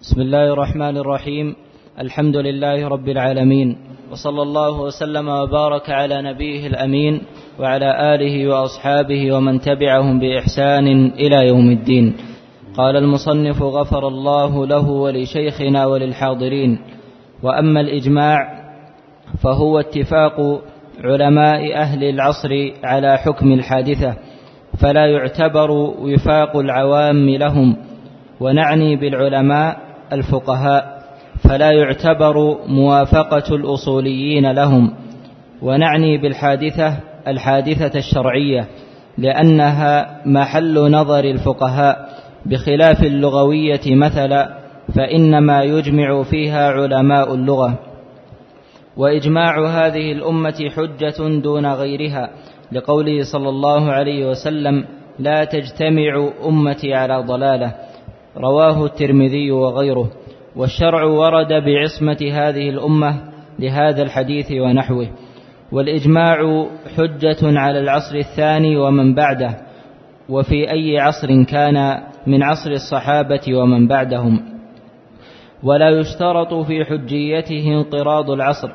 بسم الله الرحمن الرحيم. الحمد لله رب العالمين، وصلى الله وسلم وبارك على نبيه الأمين وعلى آله وأصحابه ومن تبعهم بإحسان إلى يوم الدين. قال المصنف غفر الله له ولشيخنا وللحاضرين. وأما الإجماع فهو اتفاق علماء أهل العصر على حكم الحادثة، فلا يعتبر وفاق العوام لهم، ونعني بالعلماء الفقهاء، فلا يعتبر موافقة الأصوليين لهم، ونعني بالحادثة الحادثة الشرعية، لأنها محل نظر الفقهاء، بخلاف اللغوية مثلا، فإنما يجمع فيها علماء اللغة. وإجماع هذه الأمة حجة دون غيرها، لقوله صلى الله عليه وسلم: لا تجتمع أمتي على ضلالة، رواه الترمذي وغيره. والشرع ورد بعصمة هذه الأمة لهذا الحديث ونحوه. والإجماع حجة على العصر الثاني ومن بعده، وفي أي عصر كان من عصر الصحابة ومن بعدهم. ولا يشترط في حجيته انقراض العصر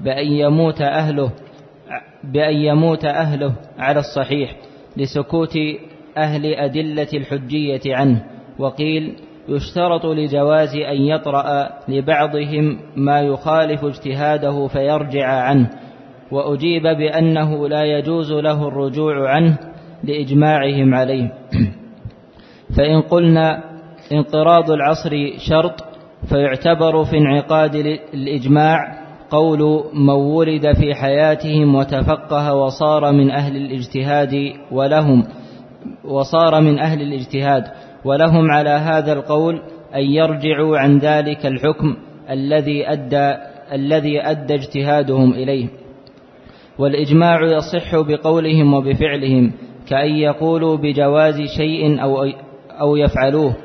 بأن يموت أهله على الصحيح، لسكوت أهل أدلة الحجية عنه. وقيل يشترط لجواز أن يطرأ لبعضهم ما يخالف اجتهاده فيرجع عنه، وأجيب بأنه لا يجوز له الرجوع عنه لإجماعهم عليه. فإن قلنا انقراض العصر شرط، فيعتبر في انعقاد الإجماع قول من ولد في حياتهم وتفقه وصار من أهل الاجتهاد ولهم على هذا القول أن يرجعوا عن ذلك الحكم الذي أدى اجتهادهم إليه. والإجماع يصح بقولهم وبفعلهم، كأن يقولوا بجواز شيء أو يفعلوه،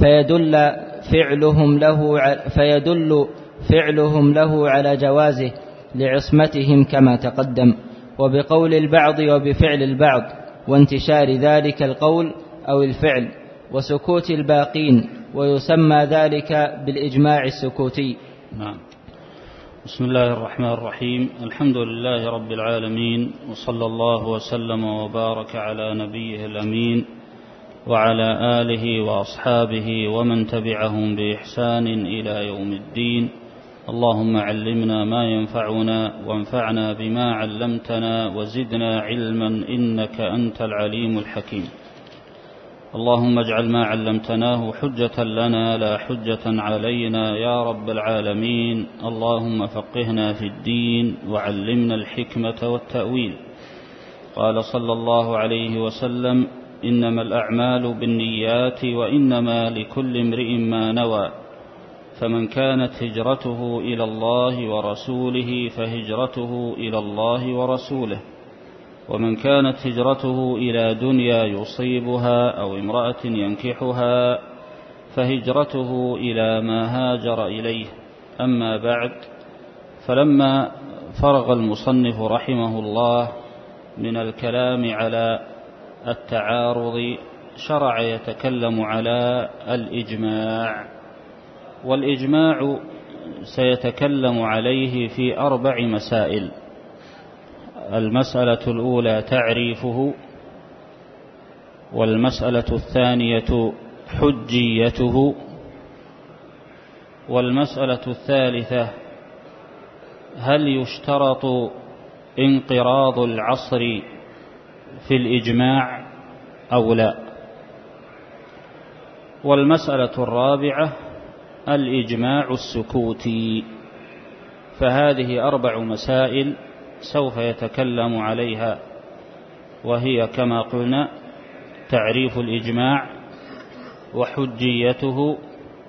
فيدل فعلهم له على جوازه لعصمتهم كما تقدم، وبقول البعض وبفعل البعض، وانتشار ذلك القول أو الفعل، وسكوت الباقين، ويسمى ذلك بالإجماع السكوتي. نعم. بسم الله الرحمن الرحيم. الحمد لله رب العالمين، وصلى الله وسلم وبارك على نبيه الأمين وعلى آله وأصحابه ومن تبعهم بإحسان إلى يوم الدين. اللهم علمنا ما ينفعنا، وانفعنا بما علمتنا، وزدنا علما إنك أنت العليم الحكيم. اللهم اجعل ما علمتناه حجة لنا لا حجة علينا يا رب العالمين. اللهم فقهنا في الدين وعلمنا الحكمة والتأويل. قال صلى الله عليه وسلم: إنما الأعمال بالنيات، وإنما لكل امرئ ما نوى، فمن كانت هجرته إلى الله ورسوله فهجرته إلى الله ورسوله، ومن كانت هجرته إلى دنيا يصيبها أو امرأة ينكحها فهجرته إلى ما هاجر إليه. أما بعد، فلما فرغ المصنف رحمه الله من الكلام على التعارض، شرع يتكلم على الإجماع. والإجماع سيتكلم عليه في 4 مسائل. المسألة الأولى تعريفه، والمسألة الثانية حجيته، والمسألة الثالثة هل يشترط انقراض العصر في الإجماع أو لا، والمسألة الرابعة الإجماع السكوتي. فهذه 4 مسائل سوف يتكلم عليها، وهي كما قلنا: تعريف الإجماع، وحجيته،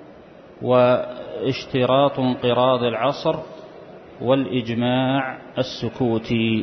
واشتراط انقراض العصر، والإجماع السكوتي.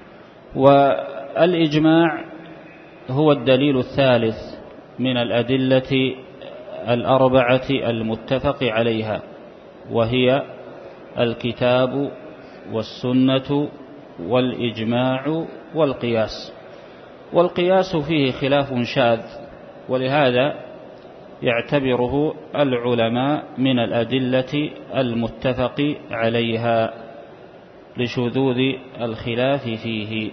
والإجماع هو الدليل الثالث من الأدلة 4 المتفق عليها، وهي الكتاب والسنة والإجماع والقياس. والقياس فيه خلاف شاذ، ولهذا يعتبره العلماء من الأدلة المتفق عليها لشذوذ الخلاف فيه.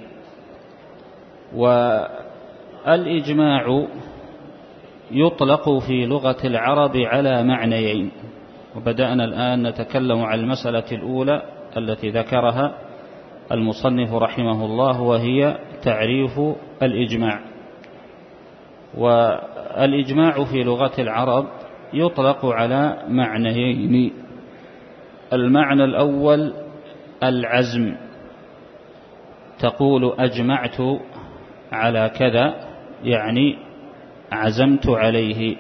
والإجماع يطلق في لغة العرب على معنيين، وبدأنا الآن نتكلم عن المسألة الأولى التي ذكرها المصنف رحمه الله، وهي تعريف الإجماع. والإجماع في لغة العرب يطلق على معنيين: المعنى الأول العزم، تقول أجمعت على كذا، يعني عزمت عليه.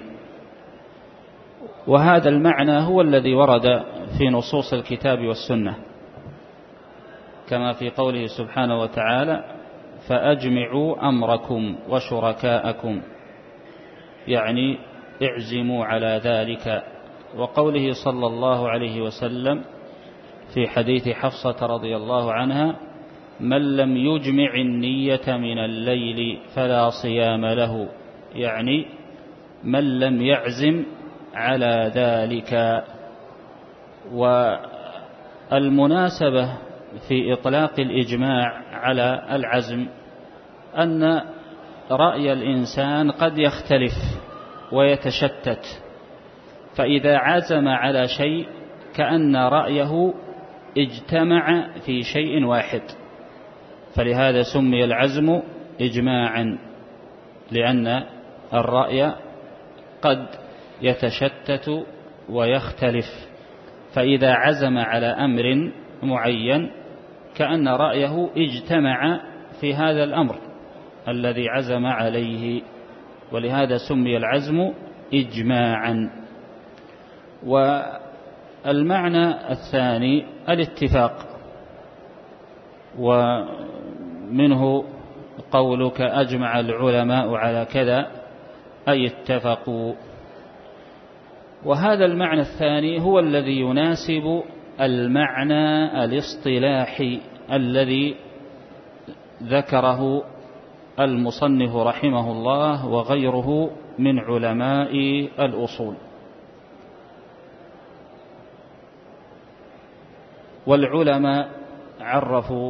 وهذا المعنى هو الذي ورد في نصوص الكتاب والسنة، كما في قوله سبحانه وتعالى: فأجمعوا أمركم وشركاءكم، يعني اعزموا على ذلك. وقوله صلى الله عليه وسلم في حديث حفصة رضي الله عنها: من لم يجمع النية من الليل فلا صيام له، يعني من لم يعزم على ذلك. والمناسبة في إطلاق الإجماع على العزم أن رأي الإنسان قد يختلف ويتشتت، فإذا عزم على شيء كأن رأيه اجتمع في شيء واحد، فلهذا سمي العزم إجماعا، لأن الرأي قد يتشتت ويختلف، فإذا عزم على أمر معين كأن رأيه اجتمع في هذا الأمر الذي عزم عليه، ولهذا سمي العزم إجماعا. والمعنى الثاني الاتفاق، ومنه قولك أجمع العلماء على كذا، أي اتفقوا. وهذا المعنى الثاني هو الذي يناسب المعنى الاصطلاحي الذي ذكره المصنف رحمه الله وغيره من علماء الأصول. والعلماء عرفوا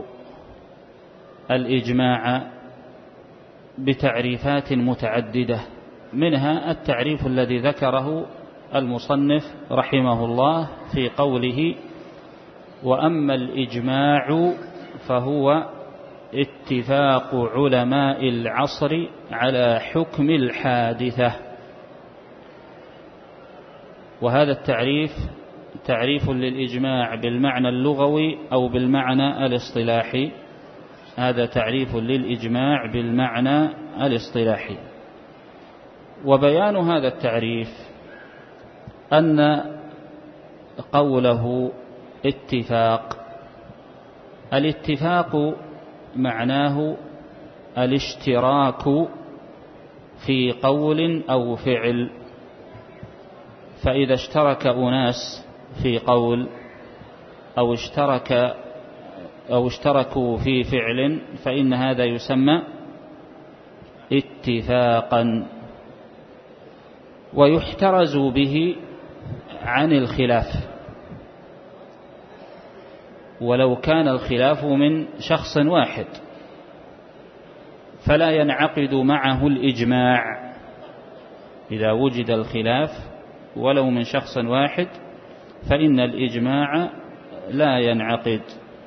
الإجماع بتعريفات متعددة، منها التعريف الذي ذكره المصنف رحمه الله في قوله: وأما الإجماع فهو اتفاق علماء العصر على حكم الحادثة. وهذا التعريف تعريف للإجماع بالمعنى اللغوي أو بالمعنى الاصطلاحي، هذا تعريف للإجماع بالمعنى الاصطلاحي. وبيان هذا التعريف أن قوله اتفاق، الاتفاق معناه الاشتراك في قول أو فعل، فإذا اشترك أناس في قول أو اشتركوا في فعل فإن هذا يسمى اتفاقا، ويحترز به عن الخلاف، ولو كان الخلاف من شخص واحد فلا ينعقد معه الإجماع. إذا وجد الخلاف ولو من شخص واحد فإن الإجماع لا ينعقد.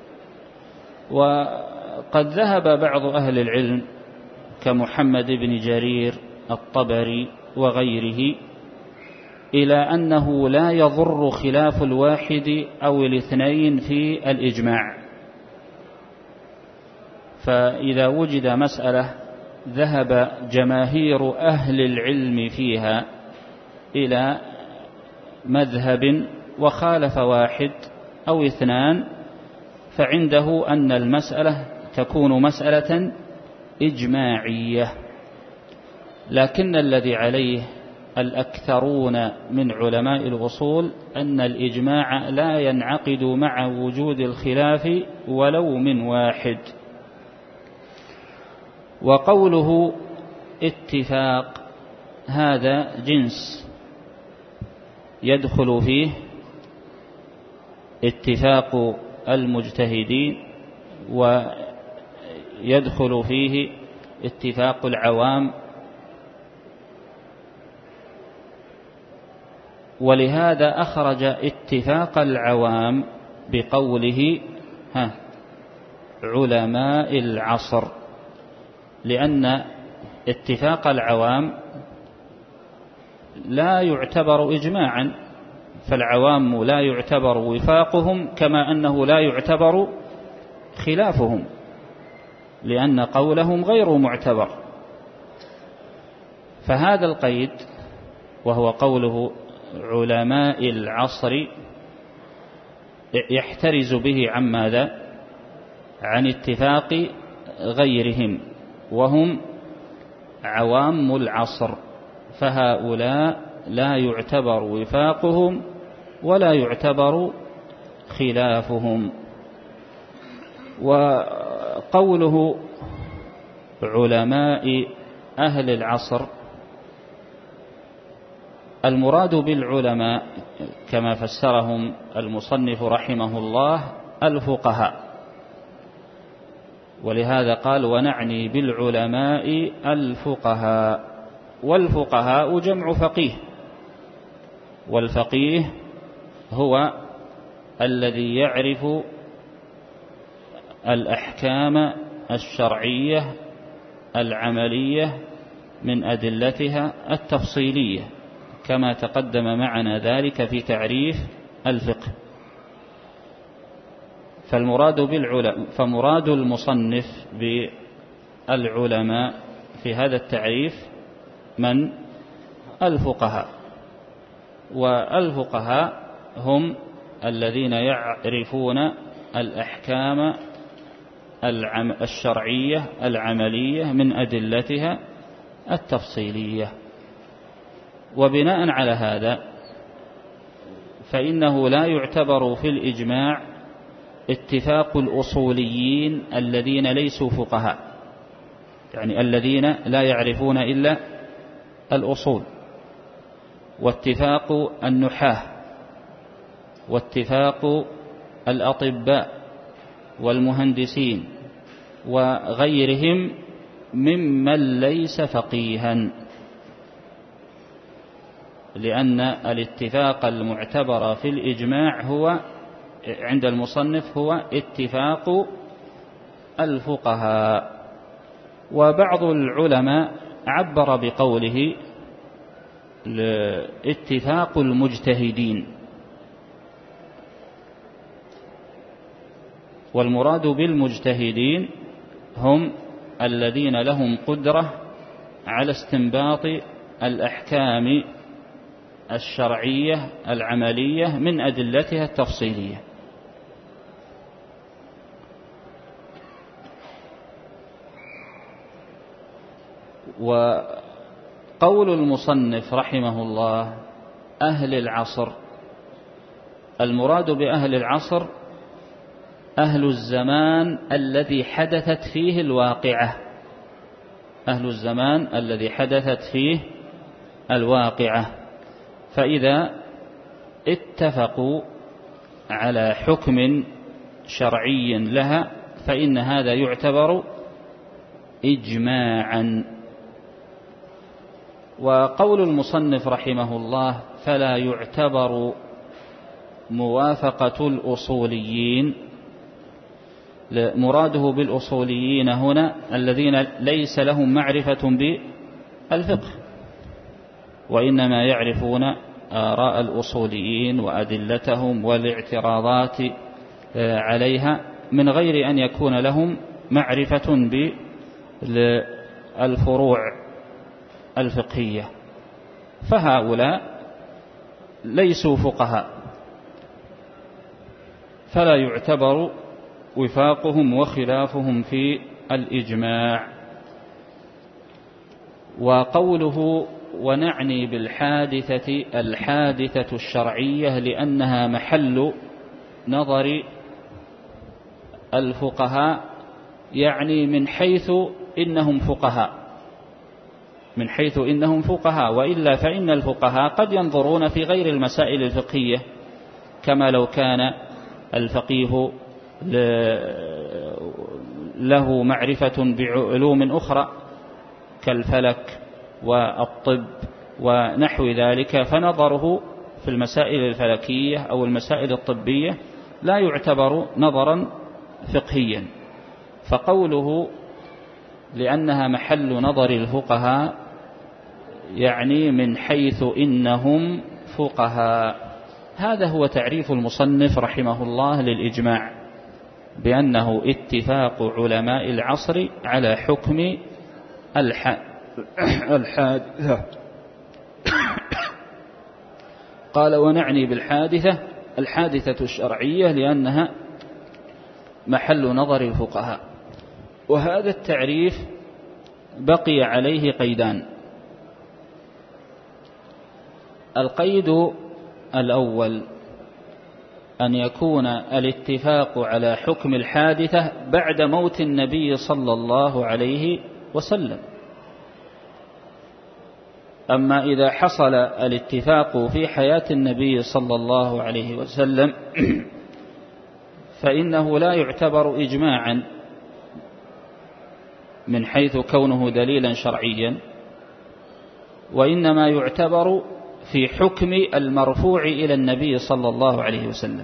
وقد ذهب بعض أهل العلم كمحمد بن جرير الطبري وغيره إلى أنه لا يضر خلاف الواحد أو الاثنين في الإجماع، فإذا وجد مسألة ذهب جماهير أهل العلم فيها إلى مذهب وخالف واحد أو اثنان، فعنده أن المسألة تكون مسألة إجماعية. لكن الذي عليه الأكثرون من علماء الأصول أن الإجماع لا ينعقد مع وجود الخلاف ولو من واحد. وقوله اتفاق هذا جنس يدخل فيه اتفاق المجتهدين، ويدخل فيه اتفاق العوام. ولهذا أخرج اتفاق العوام بقوله علماء العصر، لأن اتفاق العوام لا يعتبر إجماعا، فالعوام لا يعتبر وفاقهم كما أنه لا يعتبر خلافهم، لأن قولهم غير معتبر. فهذا القيد وهو قوله علماء العصر يحترز به عن ماذا؟ عن اتفاق غيرهم، وهم عوام العصر، فهؤلاء لا يعتبر وفاقهم ولا يعتبر خلافهم. وقوله علماء أهل العصر، المراد بالعلماء كما فسرهم المصنف رحمه الله الفقهاء، ولهذا قال ونعني بالعلماء الفقهاء. والفقهاء جمع فقيه، والفقيه هو الذي يعرف الأحكام الشرعية العملية من أدلتها التفصيلية، كما تقدم معنا ذلك في تعريف الفقه. فمراد المصنف بالعلماء في هذا التعريف من؟ الفقهاء. والفقهاء هم الذين يعرفون الأحكام الشرعية العملية من أدلتها التفصيلية. وبناء على هذا فإنه لا يعتبر في الإجماع اتفاق الأصوليين الذين ليسوا فقهاء، يعني الذين لا يعرفون إلا الأصول، واتفاق النحاة، واتفاق الأطباء والمهندسين وغيرهم ممن ليس فقيها، لأن الاتفاق المعتبر في الإجماع هو عند المصنف هو اتفاق الفقهاء. وبعض العلماء عبر بقوله اتفاق المجتهدين، والمراد بالمجتهدين هم الذين لهم قدرة على استنباط الأحكام الشرعية العملية من أدلتها التفصيلية. وقول المصنف رحمه الله أهل العصر، المراد بأهل العصر أهل الزمان الذي حدثت فيه الواقعة، أهل الزمان الذي حدثت فيه الواقعة. فإذا اتفقوا على حكم شرعي لها فإن هذا يعتبر إجماعا. وقول المصنف رحمه الله فلا يعتبر موافقة الأصوليين، مراده بالأصوليين هنا الذين ليس لهم معرفة بالفقه، وإنما يعرفون آراء الأصوليين وأدلتهم والاعتراضات عليها من غير أن يكون لهم معرفة بالفروع الفقهية، فهؤلاء ليسوا فقهاء، فلا يعتبر وفاقهم وخلافهم في الإجماع. وقوله ونعني بالحادثة الحادثة الشرعية لأنها محل نظر الفقهاء، يعني من حيث إنهم فقهاء، من حيث إنهم فقهاء، وإلا فإن الفقهاء قد ينظرون في غير المسائل الفقهية، كما لو كان الفقيه له معرفة بعلوم أخرى كالفلك والطب ونحو ذلك، فنظره في المسائل الفلكية أو المسائل الطبية لا يعتبر نظرا فقهيا. فقوله لأنها محل نظر الفقهاء يعني من حيث إنهم فقهاء. هذا هو تعريف المصنف رحمه الله للإجماع، بأنه اتفاق علماء العصر على حكم الحادثة. قال ونعني بالحادثة الحادثة الشرعية لأنها محل نظر الفقهاء. وهذا التعريف بقي عليه قيدان. القيد الأول أن يكون الاتفاق على حكم الحادثة بعد موت النبي صلى الله عليه وسلم. أما إذا حصل الاتفاق في حياة النبي صلى الله عليه وسلم فإنه لا يعتبر إجماعا من حيث كونه دليلا شرعيا، وإنما يعتبر في حكم المرفوع إلى النبي صلى الله عليه وسلم.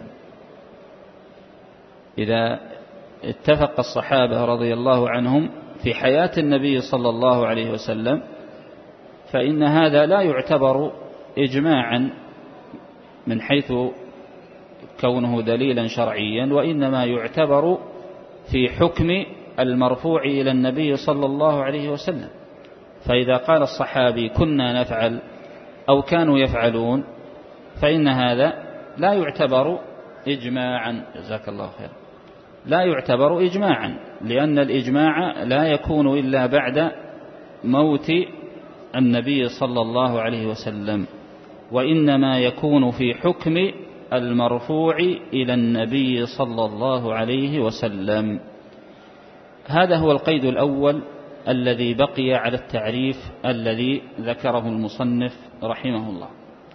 إذا اتفق الصحابة رضي الله عنهم في حياة النبي صلى الله عليه وسلم فإن هذا لا يعتبر إجماعا من حيث كونه دليلا شرعيا، وإنما يعتبر في حكم المرفوع إلى النبي صلى الله عليه وسلم. فإذا قال الصحابي كنا نفعل أو كانوا يفعلون فإن هذا لا يعتبر إجماعا. جزاك الله خير. لا يعتبر إجماعا، لأن الإجماع لا يكون إلا بعد موت النبي صلى الله عليه وسلم، وإنما يكون في حكم المرفوع إلى النبي صلى الله عليه وسلم. هذا هو القيد الأول الذي بقي على التعريف الذي ذكره المصنف رحمه الله.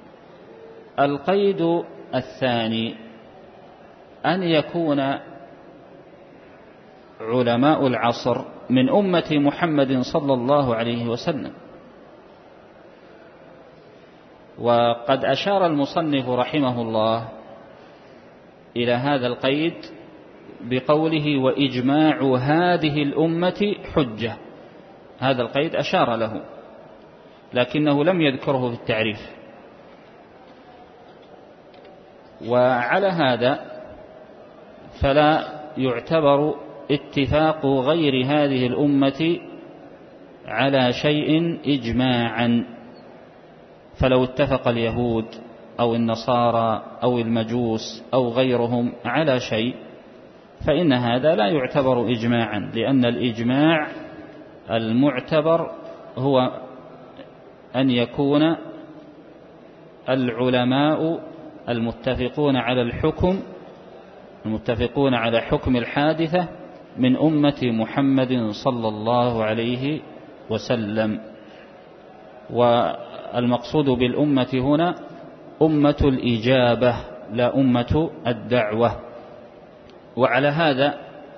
القيد الثاني أن يكون علماء العصر من أمة محمد صلى الله عليه وسلم. وقد أشار المصنف رحمه الله إلى هذا القيد بقوله وإجماع هذه الأمة حجة. هذا القيد أشار له لكنه لم يذكره في التعريف. وعلى هذا فلا يعتبر اتفاق غير هذه الأمة على شيء إجماعا. فلو اتفق اليهود أو النصارى أو المجوس أو غيرهم على شيء فإن هذا لا يعتبر إجماعا، لأن الإجماع المعتبر هو أن يكون العلماء المتفقون على حكم الحادثة من أمة محمد صلى الله عليه وسلم. والمقصود بالأمة هنا أمة الإجابة لا أمة الدعوة. وعلى هذا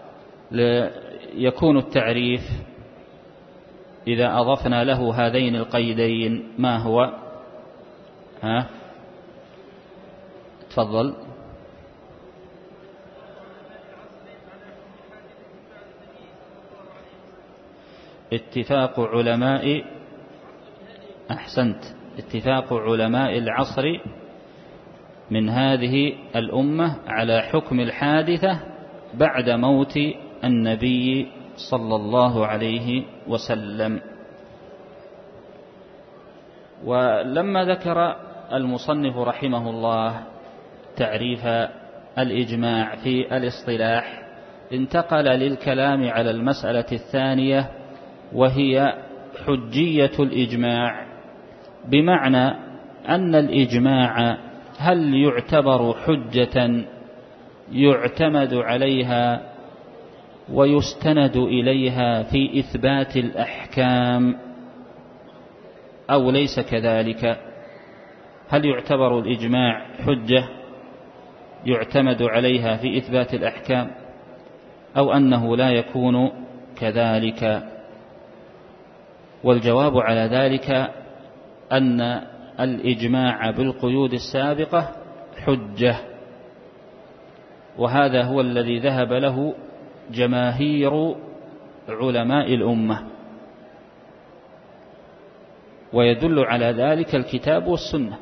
يكون التعريف إذا أضفنا له هذين القيدين ما هو؟ تفضل. اتفاق علماء اتفاق علماء العصر من هذه الأمة على حكم الحادثة بعد موت النبي صلى الله عليه وسلم. ولما ذكر المصنف رحمه الله تعريف الإجماع في الاصطلاح انتقل للكلام على المسألة الثانية، وهي حجية الإجماع، بمعنى أن الإجماع هل يعتبر حجة يعتمد عليها ويستند إليها في إثبات الأحكام، أو ليس كذلك؟ هل يعتبر الإجماع حجة يعتمد عليها في إثبات الأحكام، أو أنه لا يكون كذلك؟ والجواب على ذلك أن الإجماع بالقيود السابقة حجة، وهذا هو الذي ذهب له جماهير علماء الأمة، ويدل على ذلك الكتاب والسنة.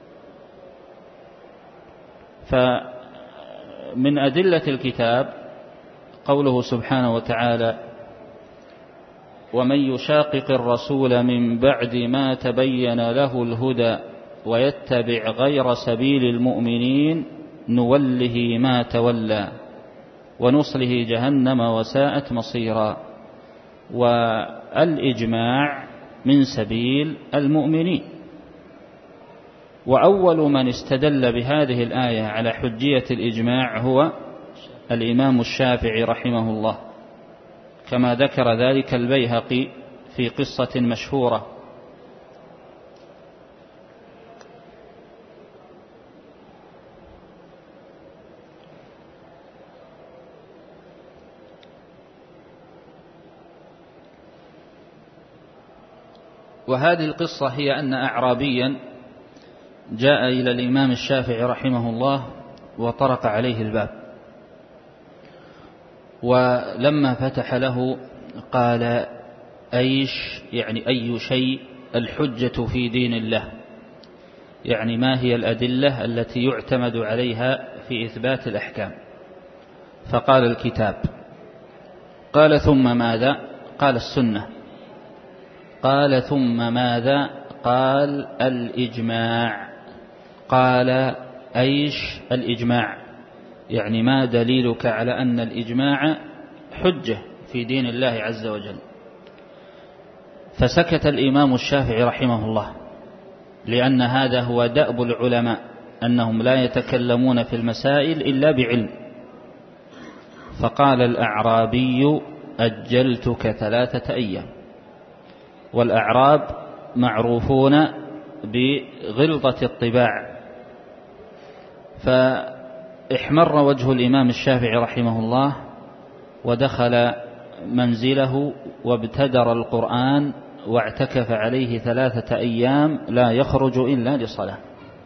فمن أدلة الكتاب قوله سبحانه وتعالى: ومن يشاقق الرسول من بعد ما تبين له الهدى ويتبع غير سبيل المؤمنين نوله ما تولى ونصله جهنم وساءت مصيرا. والإجماع من سبيل المؤمنين. وأول من استدل بهذه الآية على حجية الإجماع هو الإمام الشافعي رحمه الله، كما ذكر ذلك البيهقي في قصة مشهورة. وهذه القصة هي أن أعرابيا جاء إلى الإمام الشافعي رحمه الله وطرق عليه الباب، ولما فتح له قال: أيش يعني أي شيء الحجة في دين الله، يعني ما هي الأدلة التي يعتمد عليها في إثبات الأحكام؟ فقال: الكتاب. قال: ثم ماذا؟ قال: السنة. قال: ثم ماذا؟ قال: الإجماع. قال: أيش الإجماع؟ يعني ما دليلك على أن الإجماع حجة في دين الله عز وجل؟ فسكت الإمام الشافعي رحمه الله، لأن هذا هو دأب العلماء، أنهم لا يتكلمون في المسائل إلا بعلم. فقال الأعرابي: أجلتك 3 أيام. والأعراب معروفون بغلظة الطباع، فاحمر وجه الإمام الشافعي رحمه الله، ودخل منزله وابتدر القرآن واعتكف عليه 3 أيام لا يخرج إلا لصلاة.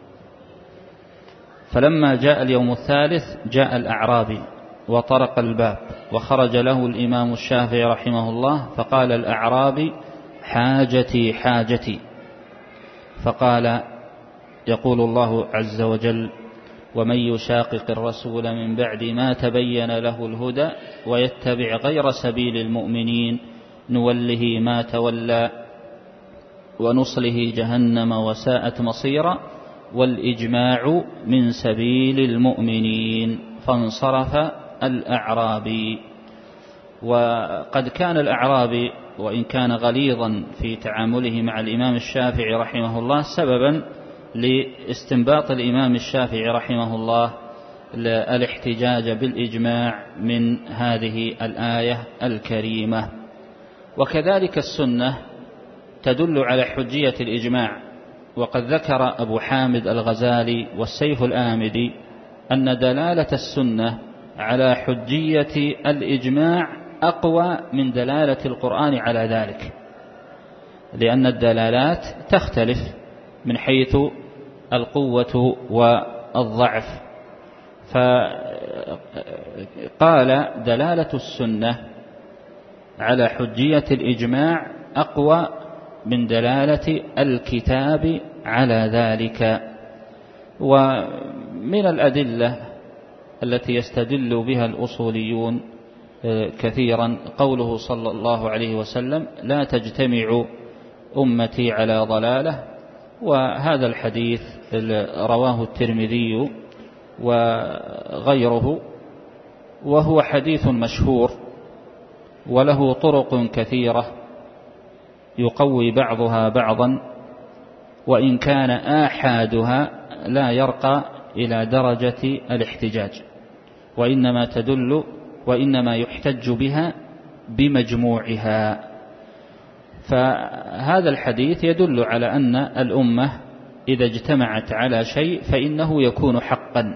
فلما جاء اليوم الثالث جاء الأعرابي وطرق الباب، وخرج له الإمام الشافعي رحمه الله، فقال الأعرابي: حاجتي حاجتي. فقال: يقول الله عز وجل: ومن يشاقق الرسول من بعد ما تبين له الهدى ويتبع غير سبيل المؤمنين نوله ما تولى ونصله جهنم وساءت مصيرا والإجماع من سبيل المؤمنين. فانصرف الأعرابي. وقد كان الأعرابي وإن كان غليظا في تعامله مع الإمام الشافعي رحمه الله سببا لاستنباط الإمام الشافعي رحمه الله الاحتجاج بالإجماع من هذه الآية الكريمة. وكذلك السنة تدل على حجية الإجماع. وقد ذكر أبو حامد الغزالي والسيف الآمدي أن دلالة السنة على حجية الإجماع أقوى من دلالة القرآن على ذلك، لأن الدلالات تختلف من حيث القوة والضعف. فقال: دلالة السنة على حجية الإجماع أقوى من دلالة الكتاب على ذلك. ومن الأدلة التي يستدل بها الأصوليون كثيرا قوله صلى الله عليه وسلم: لا تجتمع أمتي على ضلالة. وهذا الحديث رواه الترمذي وغيره، وهو حديث مشهور وله طرق كثيرة يقوي بعضها بعضا، وإن كان آحادها لا يرقى إلى درجة الاحتجاج، وإنما تدل وإنما يحتج بها بمجموعها. فهذا الحديث يدل على أن الأمة إذا اجتمعت على شيء فإنه يكون حقا.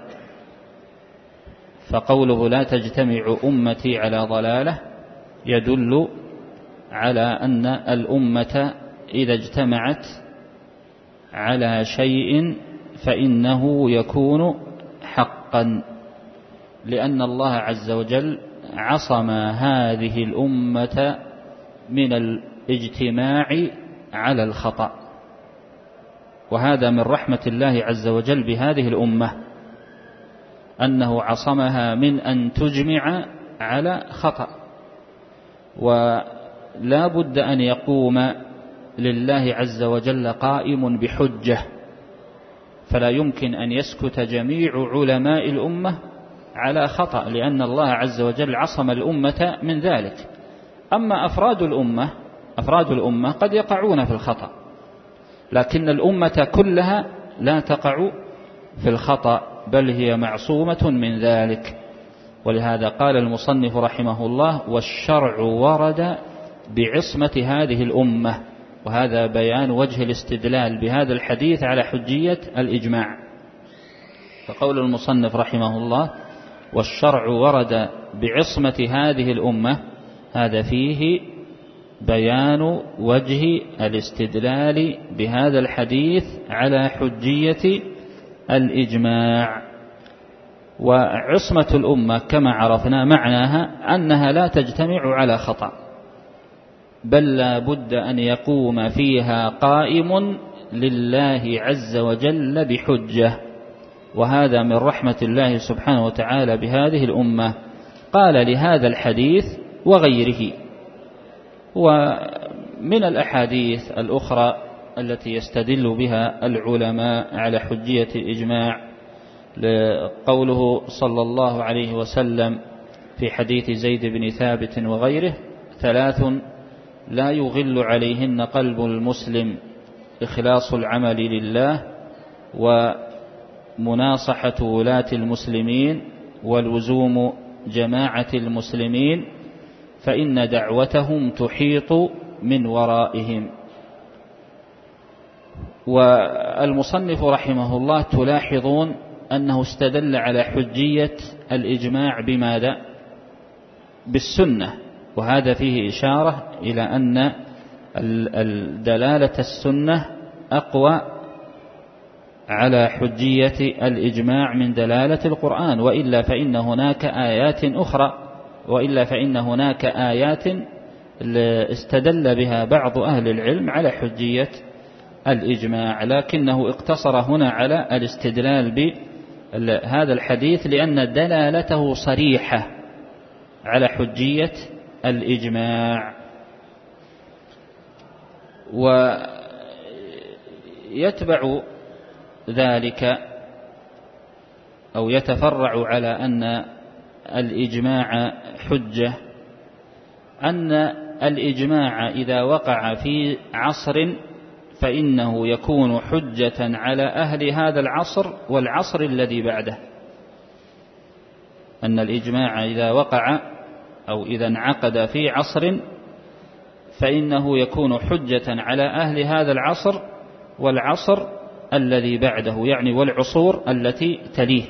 فقوله لا تجتمع أمتي على ضلالة يدل على أن الأمة إذا اجتمعت على شيء فإنه يكون حقا، لأن الله عز وجل عصم هذه الأمة من الاجتماع على الخطأ، وهذا من رحمة الله عز وجل بهذه الأمة أنه عصمها من أن تجمع على خطأ. ولا بد أن يقوم لله عز وجل قائم بحجة، فلا يمكن أن يسكت جميع علماء الأمة على خطأ، لأن الله عز وجل عصم الأمة من ذلك. أما أفراد الأمة قد يقعون في الخطأ، لكن الأمة كلها لا تقع في الخطأ، بل هي معصومة من ذلك. ولهذا قال المصنف رحمه الله: والشرع ورد بعصمة هذه الأمة. وهذا بيان وجه الاستدلال بهذا الحديث على حجية الإجماع. فقول المصنف رحمه الله: والشرع ورد بعصمة هذه الأمة، هذا فيه بيان وجه الاستدلال بهذا الحديث على حجية الإجماع. وعصمة الأمة كما عرفنا معناها أنها لا تجتمع على خطأ، بل لا بد أن يقوم فيها قائم لله عز وجل بحجة، وهذا من رحمة الله سبحانه وتعالى بهذه الأمة. قال لهذا الحديث وغيره. ومن الأحاديث الأخرى التي يستدل بها العلماء على حجية الإجماع لقوله صلى الله عليه وسلم في حديث زيد بن ثابت وغيره: 3 لا يغل عليهن قلب المسلم: إخلاص العمل لله، ومناصحة ولاة المسلمين، ولزوم جماعة المسلمين، فإن دعوتهم تحيط من ورائهم. والمصنف رحمه الله تلاحظون أنه استدل على حجية الإجماع بماذا؟ بالسنة، وهذا فيه إشارة إلى أن دلالة السنة أقوى على حجية الإجماع من دلالة القرآن، وإلا فإن هناك آيات أخرى، وإلا فإن هناك آيات استدل بها بعض أهل العلم على حجية الإجماع، لكنه اقتصر هنا على الاستدلال بهذا الحديث لأن دلالته صريحة على حجية الإجماع. ويتبع ذلك أو يتفرع على أن الإجماع حجة أن الإجماع إذا وقع في عصر فإنه يكون حجة على أهل هذا العصر والعصر الذي بعده. أن الإجماع إذا وقع أو إذا انعقد في عصر فإنه يكون حجة على أهل هذا العصر والعصر الذي بعده، يعني والعصور التي تليه.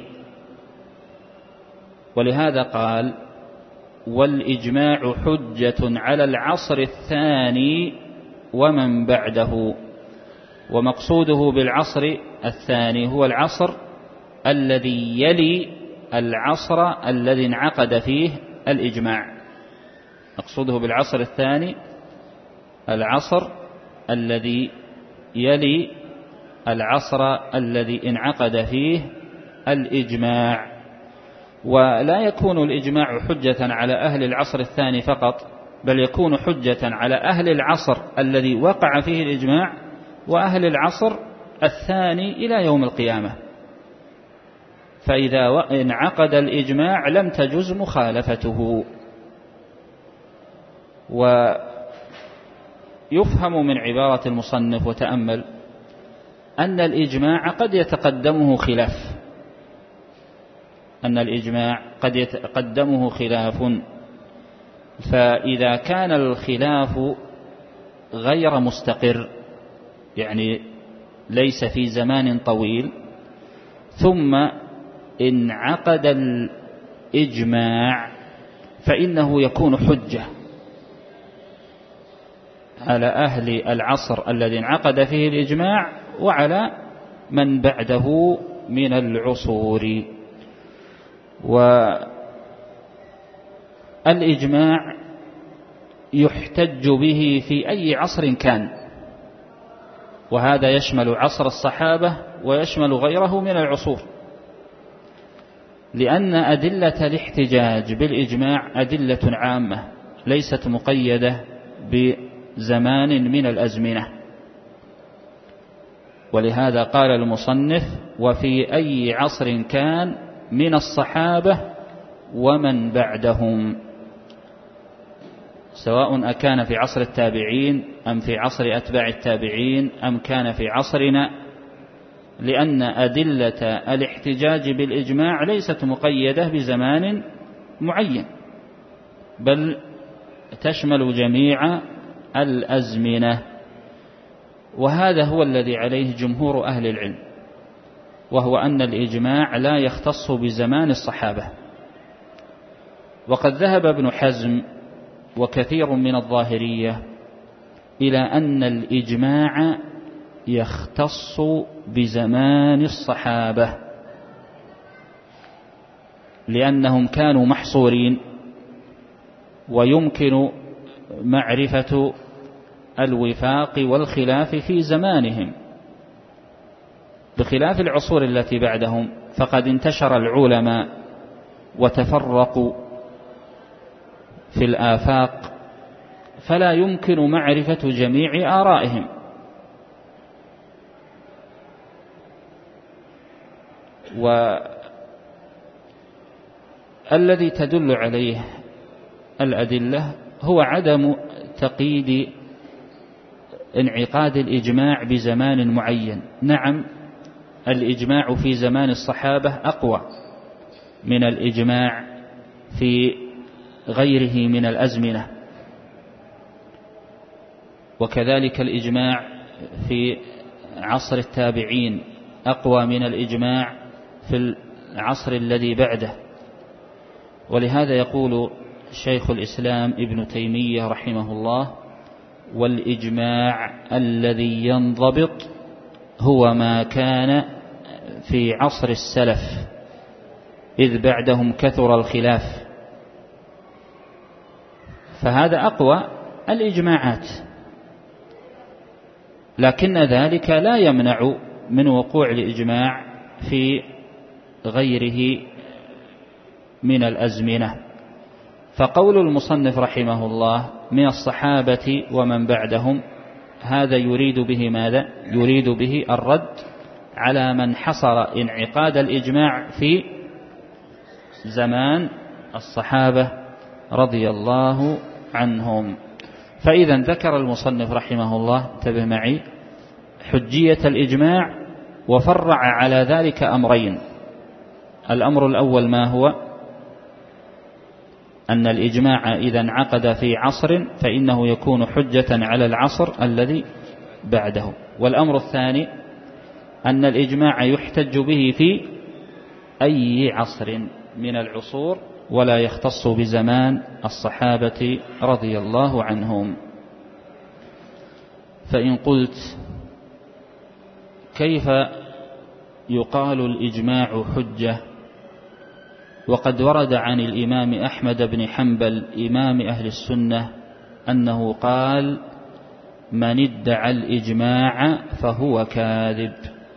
ولهذا قال: والإجماع حجة على العصر الثاني ومن بعده. ومقصوده بالعصر الثاني هو العصر الذي يلي العصر الذي انعقد فيه الإجماع. مقصوده بالعصر الثاني العصر الذي يلي العصر الذي انعقد فيه الإجماع. ولا يكون الإجماع حجة على أهل العصر الثاني فقط، بل يكون حجة على أهل العصر الذي وقع فيه الإجماع وأهل العصر الثاني إلى يوم القيامة. فإذا انعقد الإجماع لم تجز مخالفته. ويفهم من عبارة المصنف وتأمل أن الإجماع قد يتقدمه خلاف، أن الإجماع قد يتقدمه خلاف، فإذا كان الخلاف غير مستقر، يعني ليس في زمان طويل، ثم انعقد الإجماع فإنه يكون حجة على أهل العصر الذي انعقد فيه الإجماع وعلى من بعده من العصور. والإجماع يحتج به في أي عصر كان، وهذا يشمل عصر الصحابة ويشمل غيره من العصور، لأن أدلة الاحتجاج بالإجماع أدلة عامة ليست مقيدة بزمان من الأزمنة. ولهذا قال المصنف: وفي أي عصر كان من الصحابة ومن بعدهم، سواء أكان في عصر التابعين أم في عصر أتباع التابعين أم كان في عصرنا، لأن أدلة الاحتجاج بالإجماع ليست مقيدة بزمان معين، بل تشمل جميع الأزمنة. وهذا هو الذي عليه جمهور أهل العلم، وهو أن الإجماع لا يختص بزمان الصحابة. وقد ذهب ابن حزم وكثير من الظاهرية إلى أن الإجماع يختص بزمان الصحابة، لأنهم كانوا محصورين ويمكن معرفة الوفاق والخلاف في زمانهم، بخلاف العصور التي بعدهم فقد انتشر العلماء وتفرقوا في الآفاق، فلا يمكن معرفة جميع آرائهم. والذي تدل عليه الأدلة هو عدم تقييد انعقاد الإجماع بزمان معين. نعم، الإجماع في زمان الصحابة أقوى من الإجماع في غيره من الأزمنة، وكذلك الإجماع في عصر التابعين أقوى من الإجماع في العصر الذي بعده. ولهذا يقول شيخ الإسلام ابن تيمية رحمه الله: والإجماع الذي ينضبط هو ما كان في عصر السلف، إذ بعدهم كثر الخلاف. فهذا أقوى الإجماعات، لكن ذلك لا يمنع من وقوع الإجماع في غيره من الأزمنة. فقول المصنف رحمه الله من الصحابة ومن بعدهم، هذا يريد به ماذا؟ يريد به الرد على من حصر انعقاد الإجماع في زمان الصحابة رضي الله عنهم. فإذا ذكر المصنف رحمه الله، انتبه معي، حجية الإجماع، وفرع على ذلك أمرين. الأمر الأول ما هو؟ أن الإجماع إذا انعقد في عصر فإنه يكون حجة على العصر الذي بعده. والأمر الثاني أن الإجماع يحتج به في أي عصر من العصور، ولا يختص بزمان الصحابة رضي الله عنهم. فإن قلت كيف يقال الإجماع حجة وقد ورد عن الإمام أحمد بن حنبل إمام أهل السنة أنه قال: من ادعى الإجماع فهو كاذب.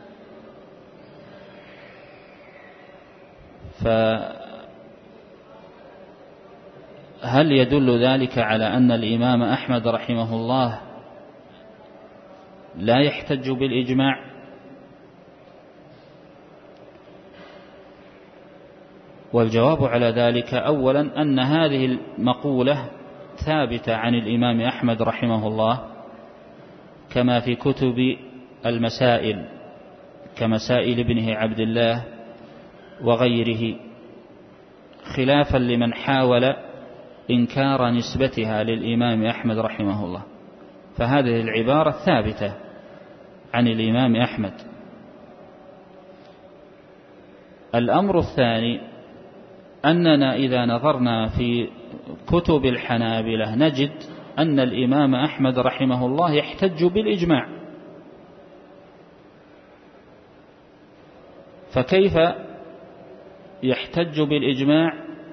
فهل يدل ذلك على أن الإمام أحمد رحمه الله لا يحتج بالإجماع؟ والجواب على ذلك أولا أن هذه المقولة ثابتة عن الإمام أحمد رحمه الله، كما في كتب المسائل كمسائل ابنه عبد الله وغيره، خلافا لمن حاول إنكار نسبتها للإمام أحمد رحمه الله. فهذه العبارة ثابتة عن الإمام أحمد. الأمر الثاني أننا إذا نظرنا في كتب الحنابلة نجد أن الإمام أحمد رحمه الله يحتج بالإجماع، فكيف يحتج بالإجماع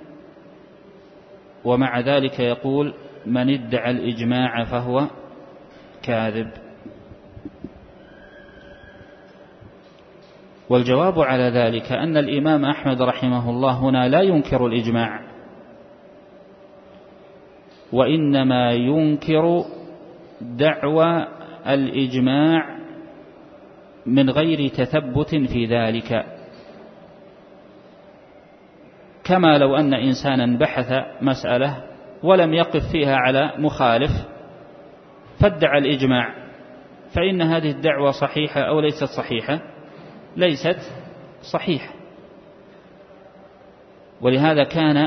ومع ذلك يقول من ادعى الإجماع فهو كاذب؟ والجواب على ذلك أن الإمام أحمد رحمه الله هنا لا ينكر الإجماع، وإنما ينكر دعوى الإجماع من غير تثبت في ذلك، كما لو أن إنسانا بحث مسألة ولم يقف فيها على مخالف فادعى الإجماع، فإن هذه الدعوة صحيحة أو ليست صحيحة؟ ليست صحيحة. ولهذا كان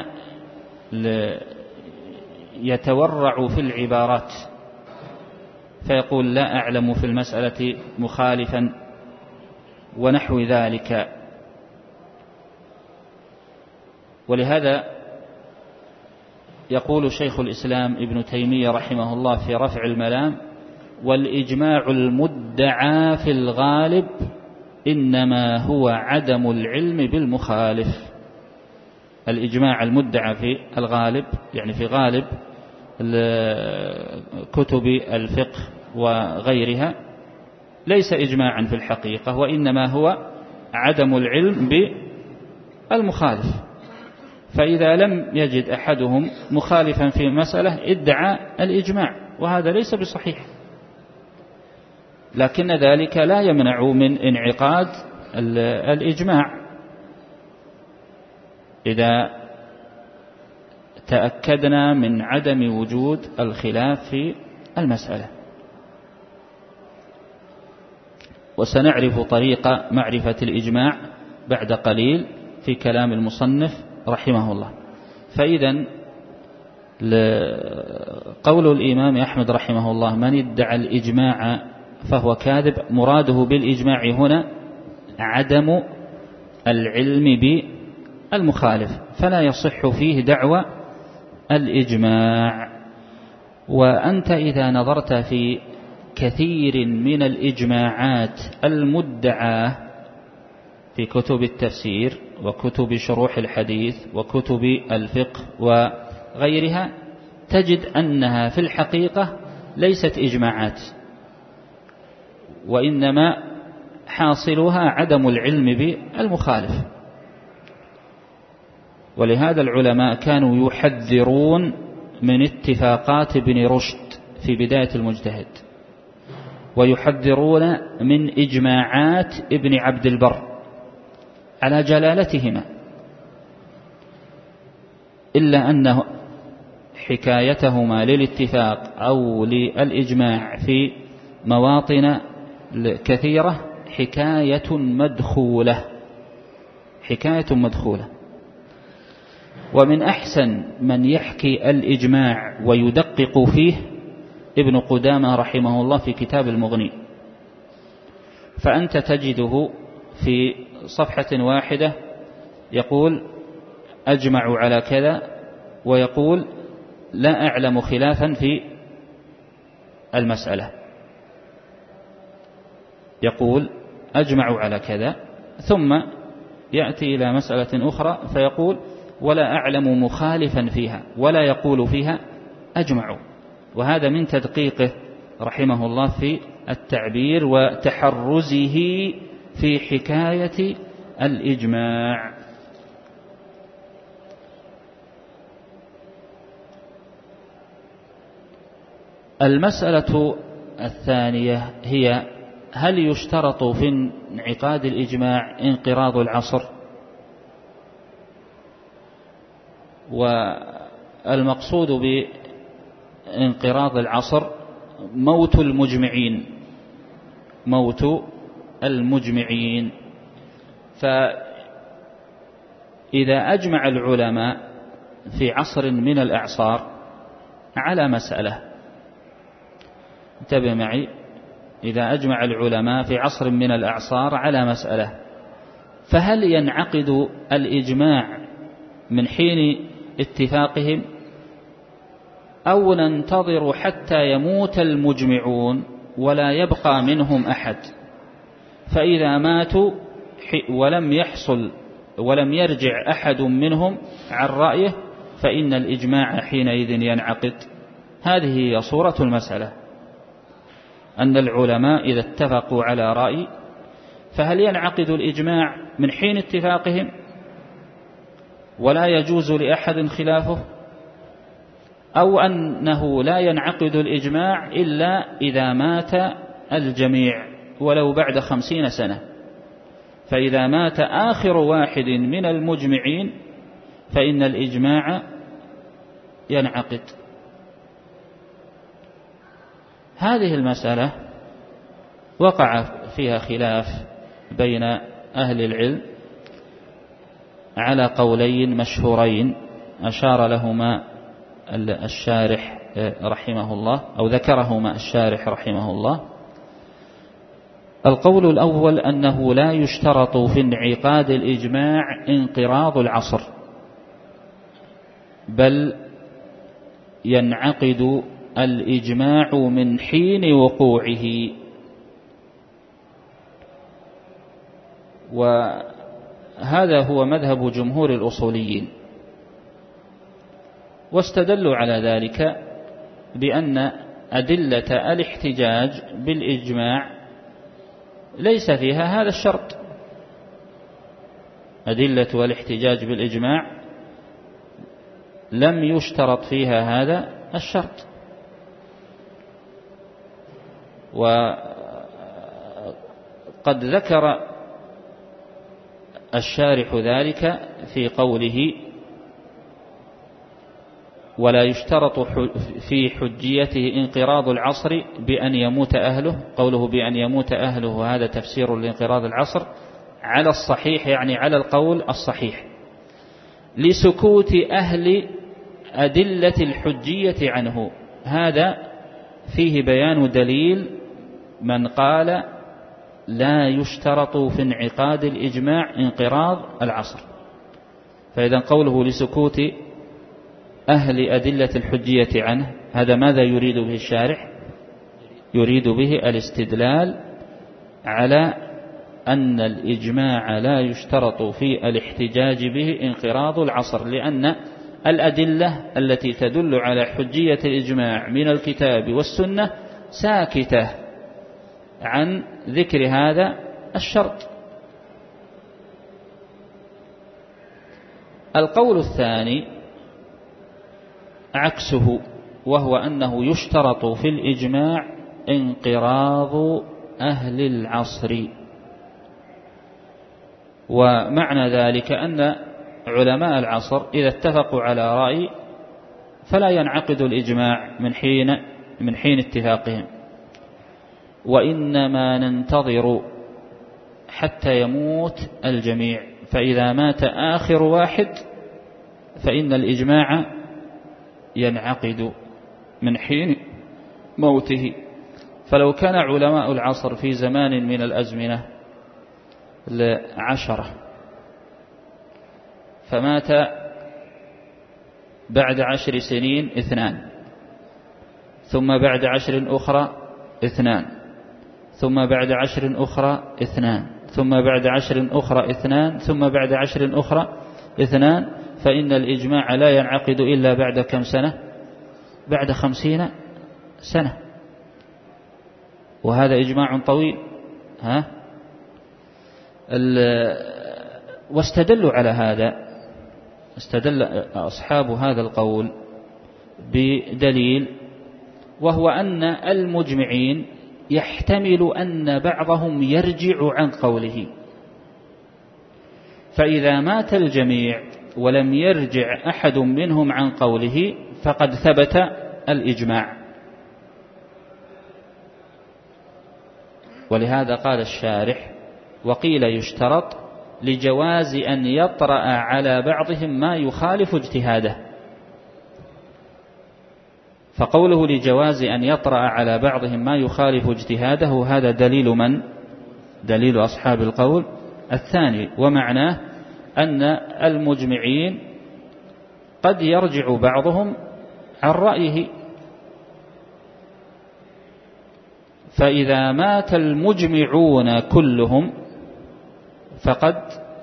يتورع في العبارات فيقول لا أعلم في المسألة مخالفا ونحو ذلك. ولهذا يقول شيخ الإسلام ابن تيمية رحمه الله في رفع الملام: والإجماع المدعى في الغالب إنما هو عدم العلم بالمخالف. الإجماع المدعى في الغالب يعني في غالب كتب الفقه وغيرها ليس إجماعا في الحقيقة، وإنما هو عدم العلم بالمخالف. فإذا لم يجد أحدهم مخالفا في مسألة ادعى الإجماع، وهذا ليس بصحيح، لكن ذلك لا يمنع من انعقاد الإجماع إذا تأكدنا من عدم وجود الخلاف في المسألة. وسنعرف طريق معرفة الإجماع بعد قليل في كلام المصنف رحمه الله. فإذا قول الإمام أحمد رحمه الله من ادعى الإجماع فهو كاذب، مراده بالإجماع هنا عدم العلم بالمخالف، فلا يصح فيه دعوى الإجماع. وأنت إذا نظرت في كثير من الإجماعات المدعاة في كتب التفسير وكتب شروح الحديث وكتب الفقه وغيرها تجد أنها في الحقيقة ليست إجماعات، وإنما حاصلها عدم العلم بالمخالف. ولهذا العلماء كانوا يحذرون من اتفاقات ابن رشد في بداية المجتهد، ويحذرون من إجماعات ابن عبد البر على جلالتهما، إلا أن حكايتهما للاتفاق أو للإجماع في مواطن كثيرة حكاية مدخولة. ومن أحسن من يحكي الإجماع ويدقق فيه ابن قدامة رحمه الله في كتاب المغني، فأنت تجده في صفحة واحدة يقول أجمع على كذا، ويقول لا أعلم خلافا في المسألة، يقول أجمع على كذا، ثم يأتي إلى مسألة أخرى فيقول ولا أعلم مخالفا فيها، ولا يقول فيها أجمع. وهذا من تدقيقه رحمه الله في التعبير وتحرزه في حكاية الإجماع. المسألة الثانية هي هل يشترط في انعقاد الإجماع انقراض العصر؟ والمقصود بانقراض العصر موت المجمعين. فإذا أجمع العلماء في عصر من الأعصار على مسألة انتبه معي، إذا أجمع العلماء في عصر من الأعصار على مسألة، فهل ينعقد الإجماع من حين اتفاقهم أو ننتظر حتى يموت المجمعون ولا يبقى منهم أحد، فإذا ماتوا ولم يرجع أحد منهم عن رأيه فإن الإجماع حينئذ ينعقد. هذه هي صورة المسألة، أن العلماء إذا اتفقوا على رأي فهل ينعقد الإجماع من حين اتفاقهم ولا يجوز لأحد خلافه، أو أنه لا ينعقد الإجماع إلا إذا مات الجميع ولو بعد 50 سنة، فإذا مات آخر واحد من المجمعين فإن الإجماع ينعقد. هذه المسألة وقع فيها خلاف بين أهل العلم على قولين مشهورين أشار لهما الشارح رحمه الله، أو ذكرهما الشارح رحمه الله. القول الأول أنه لا يشترط في انعقاد الإجماع انقراض العصر، بل ينعقد الإجماع من حين وقوعه، وهذا هو مذهب جمهور الأصوليين، واستدلوا على ذلك بأن أدلة الاحتجاج بالإجماع ليس فيها هذا الشرط. أدلة الاحتجاج بالإجماع لم يشترط فيها هذا الشرط، وقد ذكر الشارح ذلك في قوله ولا يشترط في حجيته انقراض العصر بأن يموت أهله. قوله بأن يموت أهله هذا تفسير لانقراض العصر على الصحيح، يعني على القول الصحيح، لسكوت أهل أدلة الحجية عنه. هذا فيه بيان دليل من قال لا يشترط في انعقاد الإجماع انقراض العصر. فإذا قوله لسكوت أهل أدلة الحجية عنه، هذا ماذا يريد به الشارح؟ يريد به الاستدلال على أن الإجماع لا يشترط في الاحتجاج به انقراض العصر، لأن الأدلة التي تدل على حجية الإجماع من الكتاب والسنة ساكتة عن ذكر هذا الشرط. القول الثاني عكسه، وهو أنه يشترط في الإجماع انقراض أهل العصر، ومعنى ذلك أن علماء العصر إذا اتفقوا على رأي فلا ينعقد الإجماع من حين اتفاقهم، وإنما ننتظر حتى يموت الجميع، فإذا مات آخر واحد فإن الإجماع ينعقد من حين موته. فلو كان علماء العصر في زمان من الأزمنة 10 فمات بعد 10 سنين 2، ثم بعد 10 أخرى 2، ثم بعد 10 أخرى 2، ثم بعد 10 أخرى 2، ثم بعد 10 أخرى 2، فإن الإجماع لا ينعقد إلا بعد كم سنة؟ بعد 50 سنة، وهذا إجماع طويل. واستدلوا على هذا، استدل أصحاب هذا القول بدليل، وهو أن المجمعين يحتمل أن بعضهم يرجع عن قوله، فإذا مات الجميع ولم يرجع أحد منهم عن قوله فقد ثبت الإجماع. ولهذا قال الشارح وقيل يشترط لجواز أن يطرأ على بعضهم ما يخالف اجتهاده، فقوله لجواز أن يطرأ على بعضهم ما يخالف اجتهاده هذا دليل من؟ دليل أصحاب القول الثاني، ومعناه أن المجمعين قد يرجع بعضهم عن رأيه، فإذا مات المجمعون كلهم فقد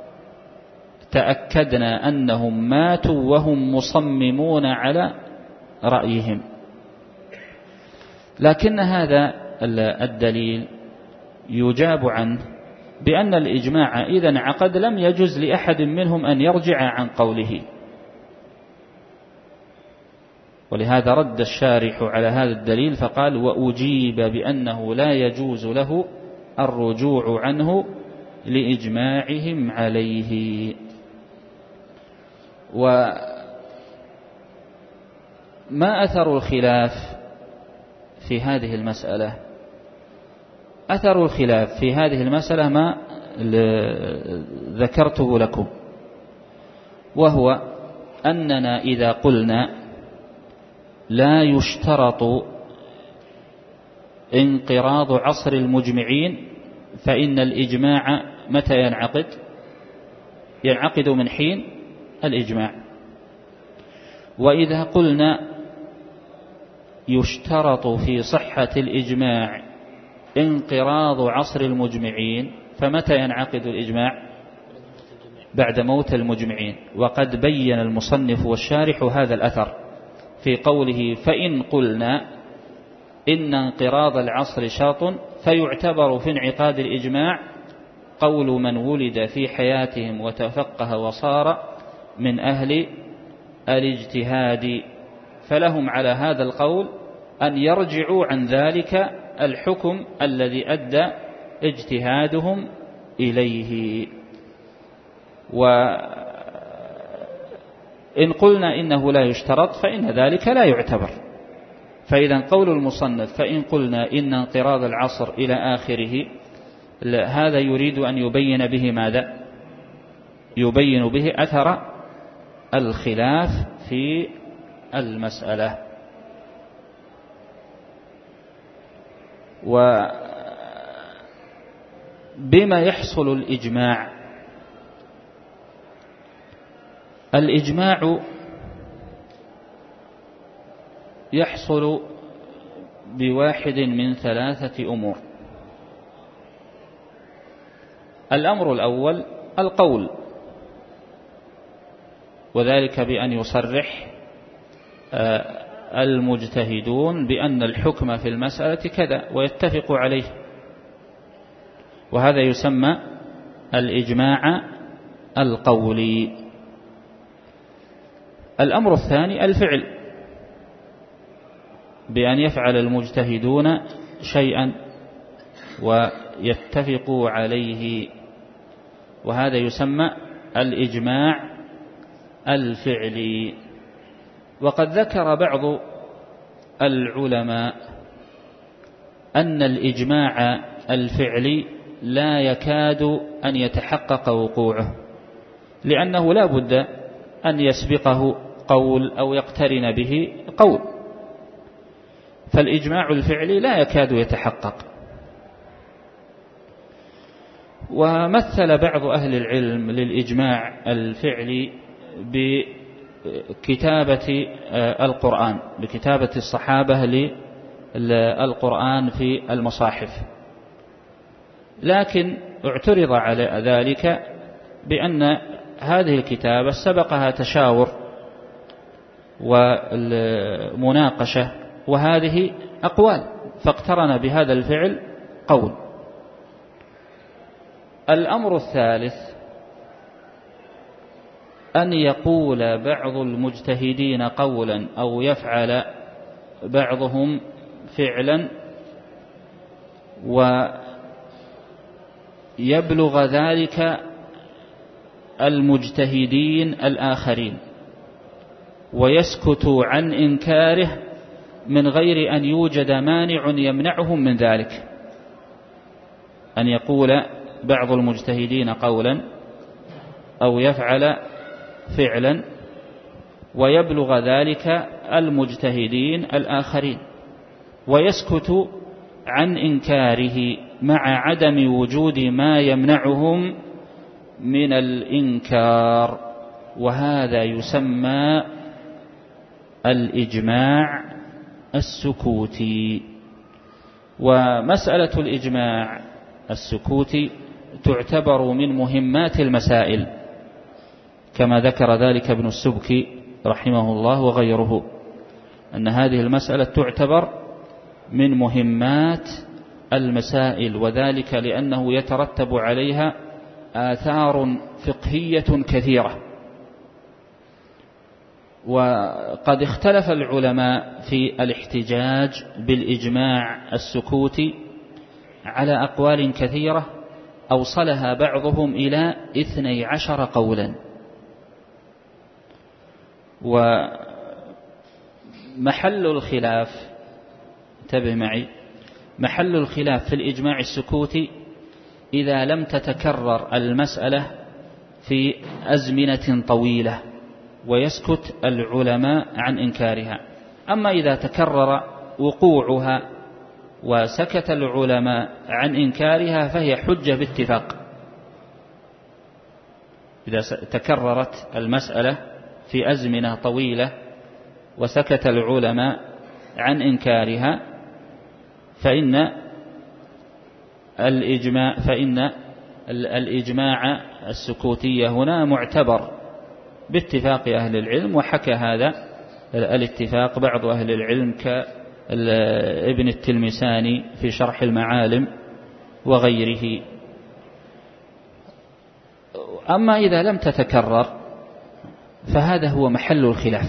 تأكدنا أنهم ماتوا وهم مصممون على رأيهم. لكن هذا الدليل يجاب عنه بأن الإجماع إذا انعقد لم يجز لأحد منهم أن يرجع عن قوله، ولهذا رد الشارح على هذا الدليل فقال: وأجيب بأنه لا يجوز له الرجوع عنه لإجماعهم عليه. وما أثر الخلاف في هذه المسألة؟ أثر الخلاف في هذه المسألة ما ذكرته لكم، وهو أننا إذا قلنا لا يشترط انقراض عصر المجمعين فإن الإجماع متى ينعقد؟ ينعقد من حين الإجماع. وإذا قلنا يشترط في صحة الإجماع انقراض عصر المجمعين فمتى ينعقد الإجماع؟ بعد موت المجمعين. وقد بين المصنف والشارح هذا الأثر في قوله: فإن قلنا إن انقراض العصر شرط فيعتبر في انعقاد الإجماع قول من ولد في حياتهم وتفقه وصار من أهل الاجتهاد، فلهم على هذا القول أن يرجعوا عن ذلك الحكم الذي أدى اجتهادهم إليه. وإن قلنا إنه لا يشترط فإن ذلك لا يعتبر. فإذا قول المصنف فإن قلنا إن انقراض العصر إلى آخره هذا يريد أن يبين به ماذا؟ يبين به أثر الخلاف في المسألة. وبما يحصل الإجماع؟ الإجماع يحصل بواحد من ثلاثة أمور. الأمر الأول القول، وذلك بأن يصرح المجتهدون بأن الحكم في المسألة كذا ويتفق عليه، وهذا يسمى الإجماع القولي. الأمر الثاني الفعل، بأن يفعل المجتهدون شيئا ويتفقوا عليه، وهذا يسمى الإجماع الفعلي. وقد ذكر بعض العلماء أن الإجماع الفعلي لا يكاد أن يتحقق وقوعه، لأنه لا بد أن يسبقه قول أو يقترن به قول، فالإجماع الفعلي لا يكاد يتحقق. ومثل بعض أهل العلم للإجماع الفعلي بكتابة القرآن، بكتابة الصحابة للقرآن في المصاحف، لكن اعترض على ذلك بأن هذه الكتابة سبقها تشاور ومناقشة، وهذه أقوال، فاقترن بهذا الفعل قول. الأمر الثالث أن يقول بعض المجتهدين قولا أو يفعل بعضهم فعلا ويبلغ ذلك المجتهدين الآخرين ويسكتوا عن إنكاره من غير أن يوجد مانع يمنعهم من ذلك. أن يقول بعض المجتهدين قولا أو يفعل فعلا ويبلغ ذلك المجتهدين الآخرين ويسكت عن إنكاره مع عدم وجود ما يمنعهم من الإنكار، وهذا يسمى الإجماع السكوتي. ومسألة الإجماع السكوتي تعتبر من مهمات المسائل كما ذكر ذلك ابن السبكي رحمه الله وغيره، أن هذه المسألة تعتبر من مهمات المسائل، وذلك لأنه يترتب عليها آثار فقهية كثيرة. وقد اختلف العلماء في الاحتجاج بالإجماع السكوتي على أقوال كثيرة أوصلها بعضهم إلى 12 قولا. ومحل الخلاف، انتبه معي، محل الخلاف في الإجماع السكوتي إذا لم تتكرر المسألة في أزمنة طويلة ويسكت العلماء عن إنكارها. أما إذا تكرر وقوعها وسكت العلماء عن إنكارها فهي حجة باتفاق. إذا تكررت المسألة في أزمنة طويلة وسكت العلماء عن إنكارها فإن الإجماع السكوتي هنا معتبر باتفاق أهل العلم. وحكى هذا الاتفاق بعض أهل العلم كابن التلمساني في شرح المعالم وغيره. أما إذا لم تتكرر فهذا هو محل الخلاف.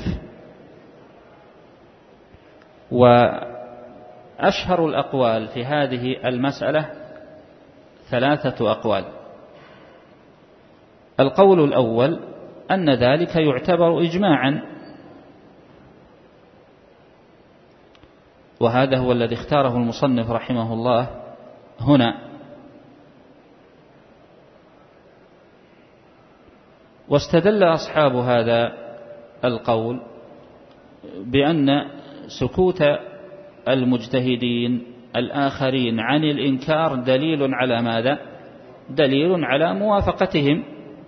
وأشهر الأقوال في هذه المسألة 3 أقوال. القول الأول أن ذلك يعتبر إجماعا، وهذا هو الذي اختاره المصنف رحمه الله هنا. واستدل أصحاب هذا القول بأن سكوت المجتهدين الآخرين عن الإنكار دليل على ماذا؟ دليل على موافقتهم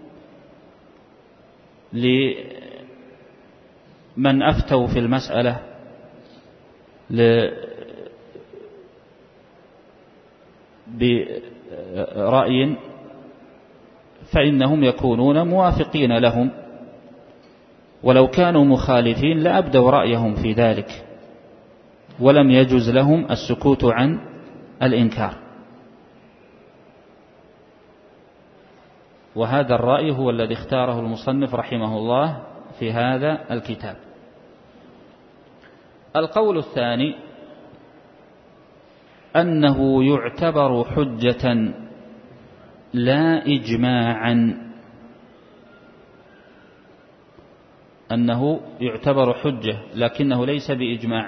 لمن أفتوا في المسألة برأي فإنهم يكونون موافقين لهم، ولو كانوا مخالفين لأبدوا رأيهم في ذلك ولم يجوز لهم السكوت عن الإنكار. وهذا الرأي هو الذي اختاره المصنف رحمه الله في هذا الكتاب. القول الثاني أنه يعتبر حجة لا إجماعا، أنه يعتبر حجة لكنه ليس بإجماع.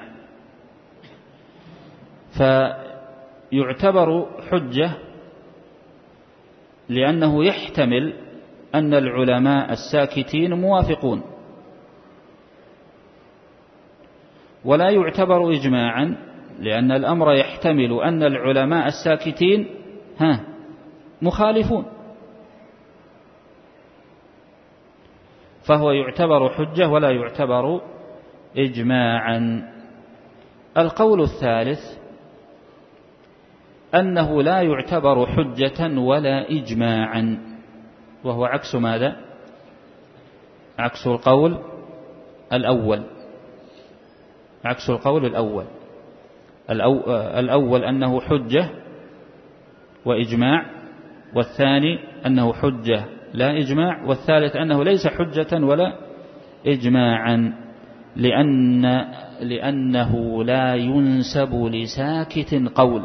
فيعتبر حجة لأنه يحتمل أن العلماء الساكتين موافقون، ولا يعتبر إجماعا لأن الأمر يحتمل أن العلماء الساكتين مخالفون، فهو يعتبر حجة ولا يعتبر إجماعا. القول الثالث أنه لا يعتبر حجة ولا إجماعا، وهو عكس ماذا؟ عكس القول الأول. عكس القول الأول. الأول أنه حجة وإجماع، والثاني أنه حجة لا إجماع، والثالث أنه ليس حجة ولا إجماعا لأنه لا ينسب لساكت قول.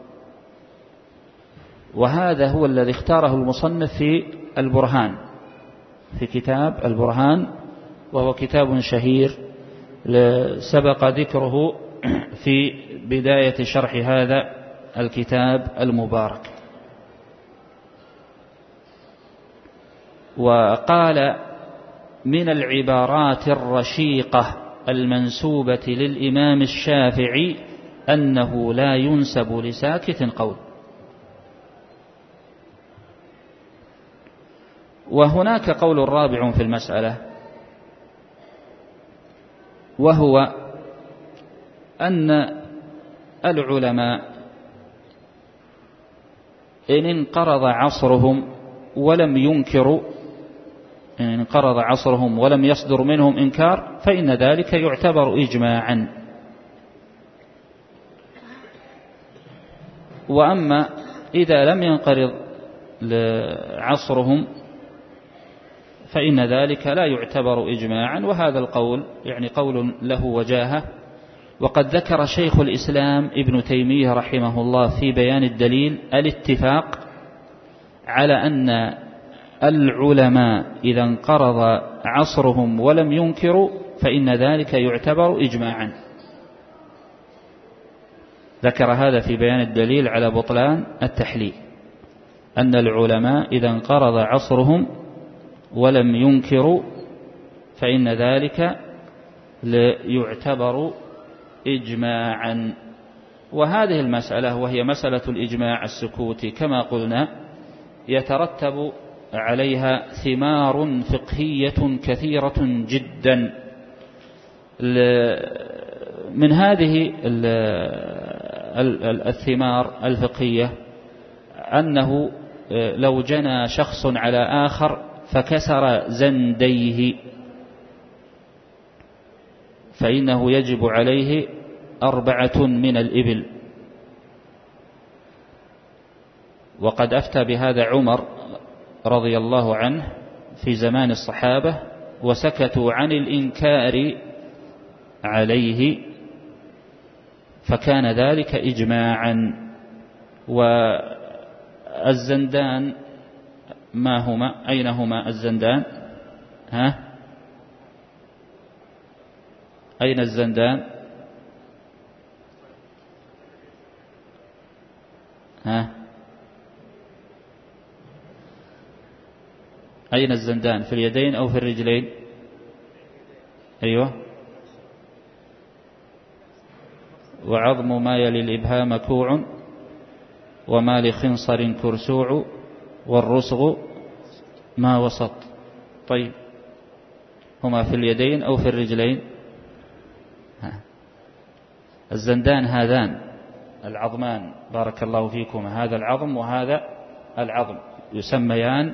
وهذا هو الذي اختاره المصنف في البرهان، في كتاب البرهان، وهو كتاب شهير سبق ذكره في بداية شرح هذا الكتاب المبارك. وقال من العبارات الرشيقة المنسوبة للإمام الشافعي أنه لا ينسب لساكت قول. وهناك قول رابع في المسألة، وهو أن العلماء إن انقرض عصرهم ولم يصدر منهم إنكار فإن ذلك يعتبر إجماعا. وأما إذا لم ينقرض عصرهم فإن ذلك لا يعتبر إجماعا. وهذا القول يعني قول له وجاهة. وقد ذكر شيخ الإسلام ابن تيمية رحمه الله في بيان الدليل الاتفاق على أن العلماء إذا انقرض عصرهم ولم ينكروا فإن ذلك يعتبر إجماعا. ذكر هذا في بيان الدليل على بطلان التحليل، أن العلماء إذا انقرض عصرهم ولم ينكروا فإن ذلك يعتبر إجماعا. وهذه المسألة وهي مسألة الإجماع السكوتي كما قلنا يترتب عليها ثمار فقهية كثيرة جدا. من هذه الثمار الفقهية أنه لو جنى شخص على آخر فكسر زنديه فإنه يجب عليه 4 من الإبل. وقد أفتى بهذا عمر رضي الله عنه في زمان الصحابة وسكتوا عن الإنكار عليه فكان ذلك إجماعا. والزندان ما هما؟ أين هما الزندان؟ أين الزندان؟ أين الزندان؟ في اليدين أو في الرجلين؟ أيوة. وعظم ما يلي الإبهام كوع وما لخنصر كرسوع والرسغ ما وسط. طيب هما في اليدين أو في الرجلين؟ الزندان هذان العظمان بارك الله فيكم، هذا العظم وهذا العظم يسميان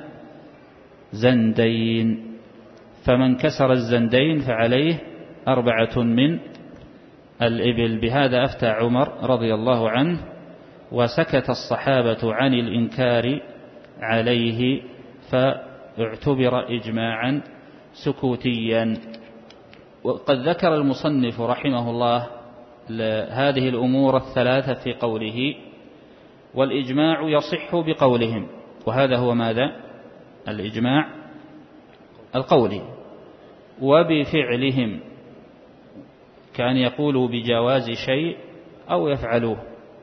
زندين. فمن كسر الزندين فعليه 4 من الإبل. بهذا أفتى عمر رضي الله عنه وسكت الصحابة عن الإنكار عليه فاعتبر إجماعا سكوتيا. وقد ذكر المصنف رحمه الله هذه الأمور الثلاثة في قوله والإجماع يصح بقولهم. وهذا هو ماذا؟ الإجماع القولي. وبفعلهم كان يقولوا بجواز شيء أو يفعلوه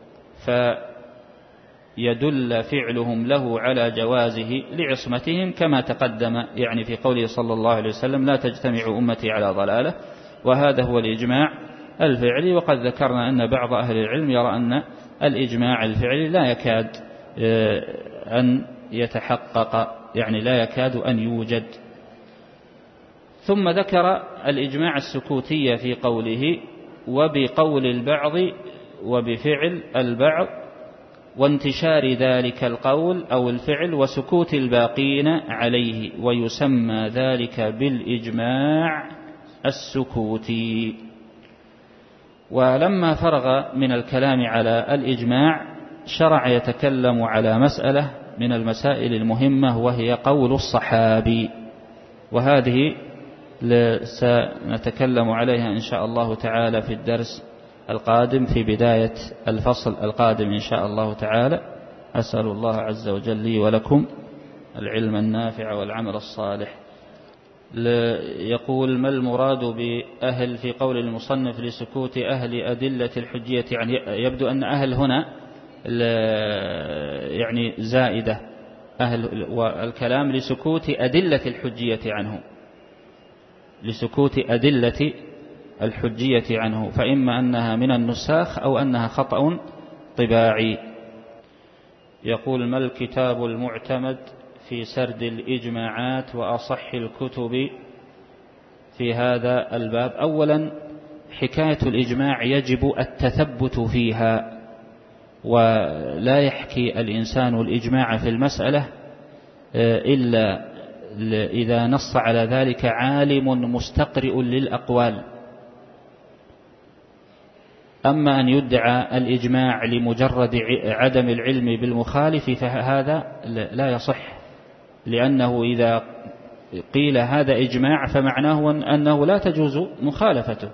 فيدل فعلهم له على جوازه لعصمتهم كما تقدم يعني في قوله صلى الله عليه وسلم لا تجتمع أمتي على ضلالة. وهذا هو الإجماع الفعلي. وقد ذكرنا أن بعض أهل العلم يرى أن الإجماع الفعلي لا يكاد أن يتحقق، يعني لا يكاد أن يوجد. ثم ذكر الإجماع السكوتي في قوله وبقول البعض وبفعل البعض وانتشار ذلك القول أو الفعل وسكوت الباقين عليه، ويسمى ذلك بالإجماع السكوتي. ولما فرغ من الكلام على الإجماع شرع يتكلم على مسألة من المسائل المهمة وهي قول الصحابي، وهذه سنتكلم عليها إن شاء الله تعالى في الدرس القادم في بداية الفصل القادم إن شاء الله تعالى. أسأل الله عز وجل لي ولكم العلم النافع والعمل الصالح. يقول ما المراد بأهل في قول المصنف لسكوت أهل أدلة الحجية؟ يعني يبدو أن أهل هنا يعني زائدة أهل، والكلام لسكوت أدلة الحجية عنهم، لسكوت أدلة الحجية عنه، فإما أنها من النساخ أو أنها خطأ طباعي. يقول: ما الكتاب المعتمد في سرد الإجماعات وأصح الكتب في هذا الباب؟ أولا، حكاية الإجماع يجب التثبت فيها، ولا يحكي الإنسان الإجماع في المسألة إلا إذا نص على ذلك عالم مستقرئ للأقوال. أما أن يدعى الإجماع لمجرد عدم العلم بالمخالف فهذا لا يصح، لأنه إذا قيل هذا إجماع فمعناه أنه لا تجوز مخالفته.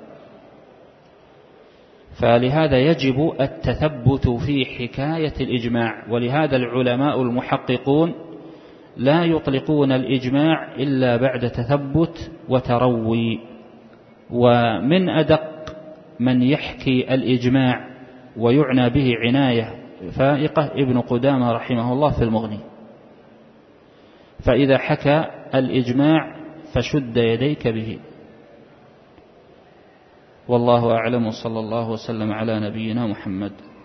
فلهذا يجب التثبت في حكاية الإجماع، ولهذا العلماء المحققون لا يطلقون الإجماع إلا بعد تثبت وتروي. ومن أدق من يحكي الإجماع ويعنى به عناية فائقة ابن قدامة رحمه الله في المغني، فإذا حكى الإجماع فشد يديك به. والله أعلم، صلى الله وسلم على نبينا محمد.